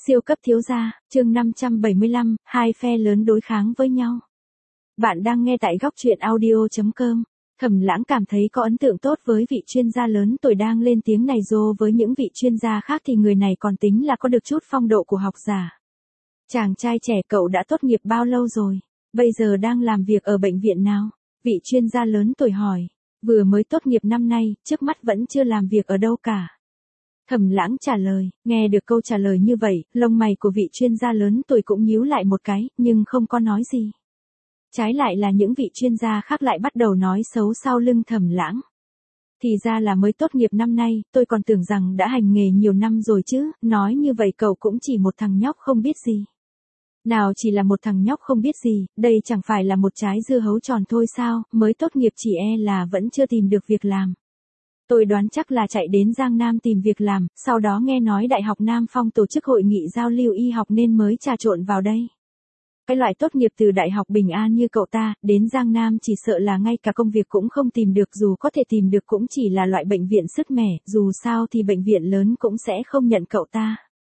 Siêu cấp thiếu gia, chương 575, hai phe lớn đối kháng với nhau. Bạn đang nghe tại góc truyện audio.com. Thẩm Lãng cảm thấy có ấn tượng tốt với vị chuyên gia lớn tuổi đang lên tiếng này, dô với những vị chuyên gia khác thì người này còn tính là có được chút phong độ của học giả. Chàng trai trẻ, cậu đã tốt nghiệp bao lâu rồi? Bây giờ đang làm việc ở bệnh viện nào? Vị chuyên gia lớn tuổi hỏi. Vừa mới tốt nghiệp năm nay, trước mắt vẫn chưa làm việc ở đâu cả. Thẩm Lãng trả lời. Nghe được câu trả lời như vậy, lông mày của vị chuyên gia lớn tuổi cũng nhíu lại một cái, nhưng không có nói gì. Trái lại là những vị chuyên gia khác lại bắt đầu nói xấu sau lưng Thẩm Lãng. Thì ra là mới tốt nghiệp năm nay, tôi còn tưởng rằng đã hành nghề nhiều năm rồi chứ, nói như vậy cậu cũng chỉ một thằng nhóc không biết gì. Nào chỉ là một thằng nhóc không biết gì, đây chẳng phải là một trái dưa hấu tròn thôi sao, mới tốt nghiệp chỉ e là vẫn chưa tìm được việc làm. Tôi đoán chắc là chạy đến Giang Nam tìm việc làm, sau đó nghe nói Đại học Nam Phong tổ chức hội nghị giao lưu y học nên mới trà trộn vào đây. Cái loại tốt nghiệp từ Đại học Bình An như cậu ta, đến Giang Nam chỉ sợ là ngay cả công việc cũng không tìm được, dù có thể tìm được cũng chỉ là loại bệnh viện sứt mẻ, dù sao thì bệnh viện lớn cũng sẽ không nhận cậu ta.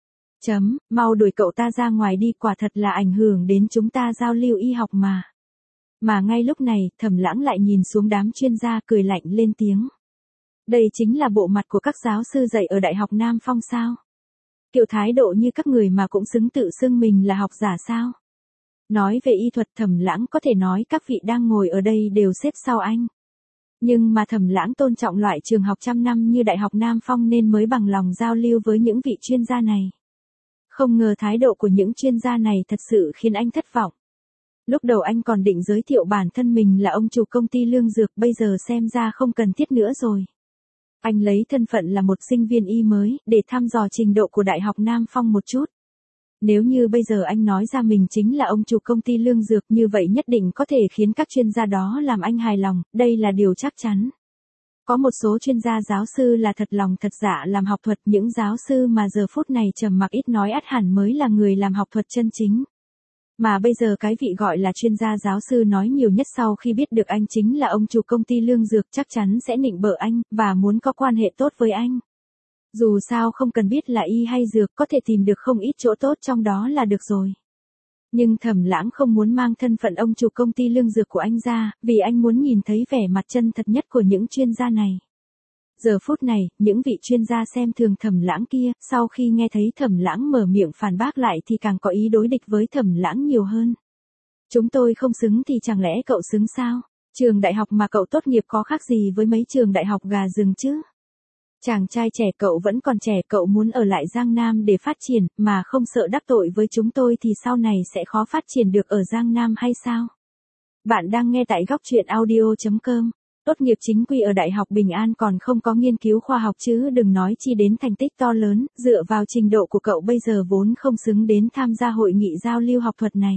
Mau đuổi cậu ta ra ngoài đi, quả thật là ảnh hưởng đến chúng ta giao lưu y học mà. Mà ngay lúc này, Thẩm Lãng lại nhìn xuống đám chuyên gia cười lạnh lên tiếng. Đây chính là bộ mặt của các giáo sư dạy ở Đại học Nam Phong sao? Kiểu thái độ như các người mà cũng xứng tự xưng mình là học giả sao? Nói về y thuật, Thẩm Lãng có thể nói các vị đang ngồi ở đây đều xếp sau anh. Nhưng mà Thẩm Lãng tôn trọng loại trường học trăm năm như Đại học Nam Phong nên mới bằng lòng giao lưu với những vị chuyên gia này. Không ngờ thái độ của những chuyên gia này thật sự khiến anh thất vọng. Lúc đầu anh còn định giới thiệu bản thân mình là ông chủ công ty lương dược, bây giờ xem ra không cần thiết nữa rồi. Anh lấy thân phận là một sinh viên y mới, để thăm dò trình độ của Đại học Nam Phong một chút. Nếu như bây giờ anh nói ra mình chính là ông chủ công ty lương dược, như vậy nhất định có thể khiến các chuyên gia đó làm anh hài lòng, đây là điều chắc chắn. Có một số chuyên gia giáo sư là thật lòng thật dạ làm học thuật, những giáo sư mà giờ phút này trầm mặc ít nói ắt hẳn mới là người làm học thuật chân chính. Mà bây giờ cái vị gọi là chuyên gia giáo sư nói nhiều nhất sau khi biết được anh chính là ông chủ công ty lương dược chắc chắn sẽ nịnh bợ anh, và muốn có quan hệ tốt với anh. Dù sao không cần biết là y hay dược, có thể tìm được không ít chỗ tốt trong đó là được rồi. Nhưng Thẩm Lãng không muốn mang thân phận ông chủ công ty lương dược của anh ra, vì anh muốn nhìn thấy vẻ mặt chân thật nhất của những chuyên gia này. Giờ phút này, những vị chuyên gia xem thường Thẩm Lãng kia, sau khi nghe thấy Thẩm Lãng mở miệng phản bác lại thì càng có ý đối địch với Thẩm Lãng nhiều hơn. Chúng tôi không xứng thì chẳng lẽ cậu xứng sao? Trường đại học mà cậu tốt nghiệp có khác gì với mấy trường đại học gà rừng chứ? Chàng trai trẻ, cậu vẫn còn trẻ, cậu muốn ở lại Giang Nam để phát triển, mà không sợ đắc tội với chúng tôi thì sau này sẽ khó phát triển được ở Giang Nam hay sao? Bạn đang nghe tại góc truyện audio.com. Tốt nghiệp chính quy ở Đại học Bình An còn không có nghiên cứu khoa học chứ đừng nói chi đến thành tích to lớn, dựa vào trình độ của cậu bây giờ vốn không xứng đến tham gia hội nghị giao lưu học thuật này.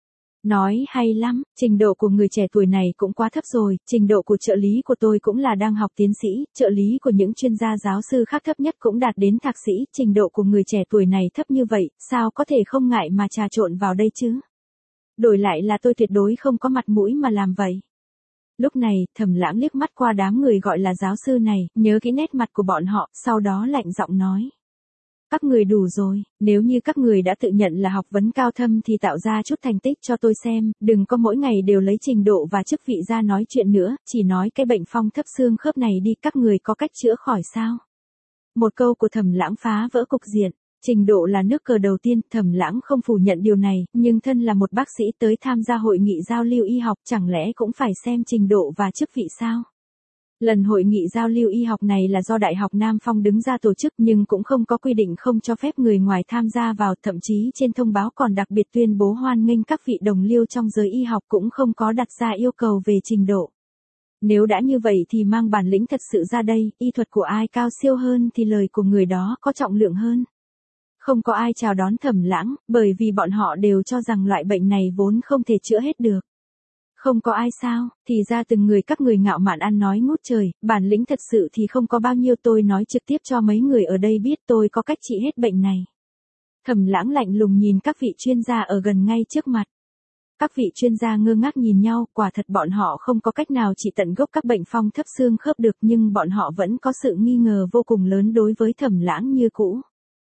Nói hay lắm, trình độ của người trẻ tuổi này cũng quá thấp rồi, trình độ của trợ lý của tôi cũng là đang học tiến sĩ, trợ lý của những chuyên gia giáo sư khác thấp nhất cũng đạt đến thạc sĩ, trình độ của người trẻ tuổi này thấp như vậy, sao có thể không ngại mà trà trộn vào đây chứ? Đổi lại là tôi tuyệt đối không có mặt mũi mà làm vậy. Lúc này, Thẩm Lãng liếc mắt qua đám người gọi là giáo sư này, nhớ kỹ nét mặt của bọn họ, sau đó lạnh giọng nói. Các người đủ rồi, nếu như các người đã tự nhận là học vấn cao thâm thì tạo ra chút thành tích cho tôi xem, đừng có mỗi ngày đều lấy trình độ và chức vị ra nói chuyện nữa, chỉ nói cái bệnh phong thấp xương khớp này đi, các người có cách chữa khỏi sao? Một câu của Thẩm Lãng phá vỡ cục diện. Trình độ là nước cờ đầu tiên, Thẩm Lãng không phủ nhận điều này, nhưng thân là một bác sĩ tới tham gia hội nghị giao lưu y học chẳng lẽ cũng phải xem trình độ và chức vị sao? Lần hội nghị giao lưu y học này là do Đại học Nam Phong đứng ra tổ chức nhưng cũng không có quy định không cho phép người ngoài tham gia vào, thậm chí trên thông báo còn đặc biệt tuyên bố hoan nghênh các vị đồng liêu trong giới y học, cũng không có đặt ra yêu cầu về trình độ. Nếu đã như vậy thì mang bản lĩnh thật sự ra đây, y thuật của ai cao siêu hơn thì lời của người đó có trọng lượng hơn. Không có ai chào đón Thẩm Lãng, bởi vì bọn họ đều cho rằng loại bệnh này vốn không thể chữa hết được. Không có ai sao, thì ra từng người các người ngạo mạn ăn nói ngút trời, bản lĩnh thật sự thì không có bao nhiêu, tôi nói trực tiếp cho mấy người ở đây biết tôi có cách trị hết bệnh này. Thẩm Lãng lạnh lùng nhìn các vị chuyên gia ở gần ngay trước mặt. Các vị chuyên gia ngơ ngác nhìn nhau, quả thật bọn họ không có cách nào trị tận gốc các bệnh phong thấp xương khớp được, nhưng bọn họ vẫn có sự nghi ngờ vô cùng lớn đối với Thẩm Lãng như cũ.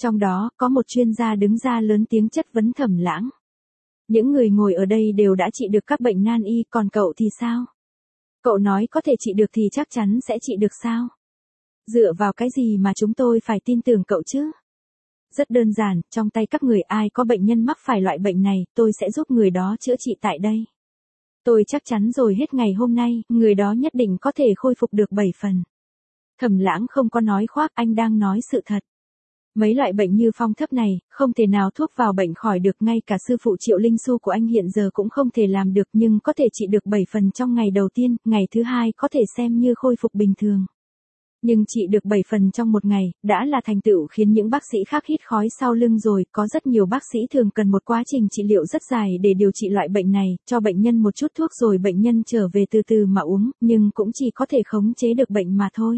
Trong đó, có một chuyên gia đứng ra lớn tiếng chất vấn Thẩm Lãng. Những người ngồi ở đây đều đã trị được các bệnh nan y, còn cậu thì sao? Cậu nói có thể trị được thì chắc chắn sẽ trị được sao? Dựa vào cái gì mà chúng tôi phải tin tưởng cậu chứ? Rất đơn giản, trong tay các người ai có bệnh nhân mắc phải loại bệnh này, tôi sẽ giúp người đó chữa trị tại đây. Tôi chắc chắn rồi hết ngày hôm nay, người đó nhất định có thể khôi phục được 7 phần. Thẩm Lãng không có nói khoác, anh đang nói sự thật. Mấy loại bệnh như phong thấp này, không thể nào thuốc vào bệnh khỏi được, ngay cả sư phụ Triệu Linh Xu của anh hiện giờ cũng không thể làm được, nhưng có thể trị được 7 phần trong ngày đầu tiên, ngày thứ hai có thể xem như khôi phục bình thường. Nhưng trị được 7 phần trong một ngày, đã là thành tựu khiến những bác sĩ khác hít khói sau lưng rồi, có rất nhiều bác sĩ thường cần một quá trình trị liệu rất dài để điều trị loại bệnh này, cho bệnh nhân một chút thuốc rồi bệnh nhân trở về từ từ mà uống, nhưng cũng chỉ có thể khống chế được bệnh mà thôi.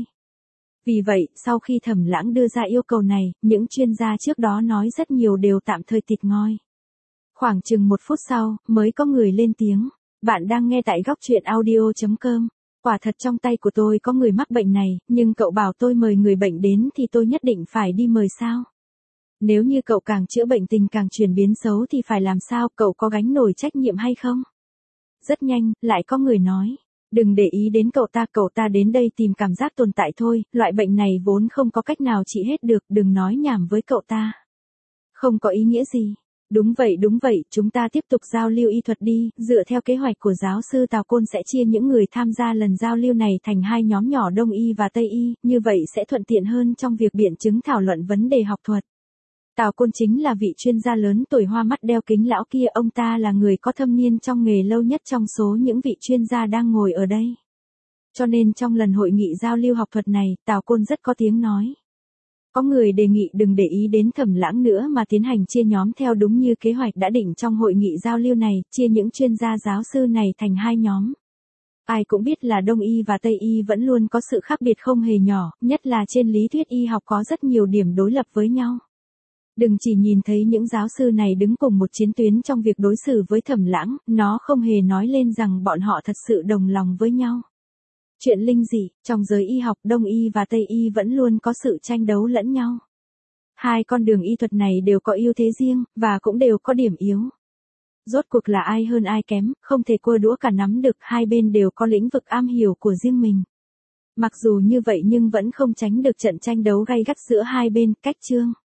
Vì vậy, sau khi Thẩm Lãng đưa ra yêu cầu này, những chuyên gia trước đó nói rất nhiều đều tạm thời tịt ngoi. Khoảng chừng 1 phút sau, mới có người lên tiếng. Bạn đang nghe tại góc truyện audio.com. Quả thật trong tay của tôi có người mắc bệnh này, nhưng cậu bảo tôi mời người bệnh đến thì tôi nhất định phải đi mời sao? Nếu như cậu càng chữa bệnh tình càng chuyển biến xấu thì phải làm sao, cậu có gánh nổi trách nhiệm hay không? Rất nhanh, lại có người nói. Đừng để ý đến cậu ta đến đây tìm cảm giác tồn tại thôi, loại bệnh này vốn không có cách nào trị hết được, đừng nói nhảm với cậu ta. Không có ý nghĩa gì. Đúng vậy, chúng ta tiếp tục giao lưu y thuật đi, dựa theo kế hoạch của giáo sư Tào Côn sẽ chia những người tham gia lần giao lưu này thành 2 nhóm nhỏ Đông y và Tây y, như vậy sẽ thuận tiện hơn trong việc biện chứng thảo luận vấn đề học thuật. Tào Côn chính là vị chuyên gia lớn tuổi hoa mắt đeo kính lão kia, ông ta là người có thâm niên trong nghề lâu nhất trong số những vị chuyên gia đang ngồi ở đây. Cho nên trong lần hội nghị giao lưu học thuật này, Tào Côn rất có tiếng nói. Có người đề nghị đừng để ý đến Thẩm Lãng nữa mà tiến hành chia nhóm theo đúng như kế hoạch đã định trong hội nghị giao lưu này, chia những chuyên gia giáo sư này thành 2 nhóm. Ai cũng biết là Đông y và Tây y vẫn luôn có sự khác biệt không hề nhỏ, nhất là trên lý thuyết y học có rất nhiều điểm đối lập với nhau. Đừng chỉ nhìn thấy những giáo sư này đứng cùng một chiến tuyến trong việc đối xử với Thẩm Lãng, nó không hề nói lên rằng bọn họ thật sự đồng lòng với nhau. Chuyện linh dị, trong giới y học Đông y và Tây y vẫn luôn có sự tranh đấu lẫn nhau. 2 con đường y thuật này đều có ưu thế riêng, và cũng đều có điểm yếu. Rốt cuộc là ai hơn ai kém, không thể cua đũa cả nắm được, 2 bên đều có lĩnh vực am hiểu của riêng mình. Mặc dù như vậy nhưng vẫn không tránh được trận tranh đấu gay gắt giữa 2 bên, cách chương.